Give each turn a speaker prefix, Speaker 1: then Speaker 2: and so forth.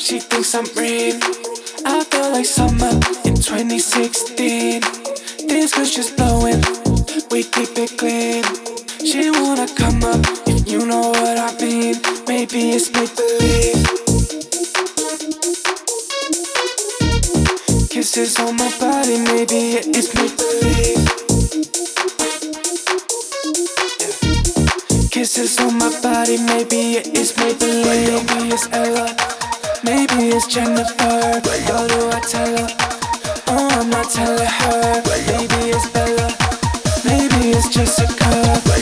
Speaker 1: she thinks I'm rain. I feel like summer in 2016. This girl's just blowing, we keep it clean. She wanna come up, if you know what I mean. Maybe it's make-believe. Kisses on my body, maybe it's make-believe. Kisses on my body, maybe it's make-believe. Maybe it's Ella, maybe it's Jennifer. What do I tell her? Oh, I'm not telling her. Maybe it's Bella, maybe it's Jessica.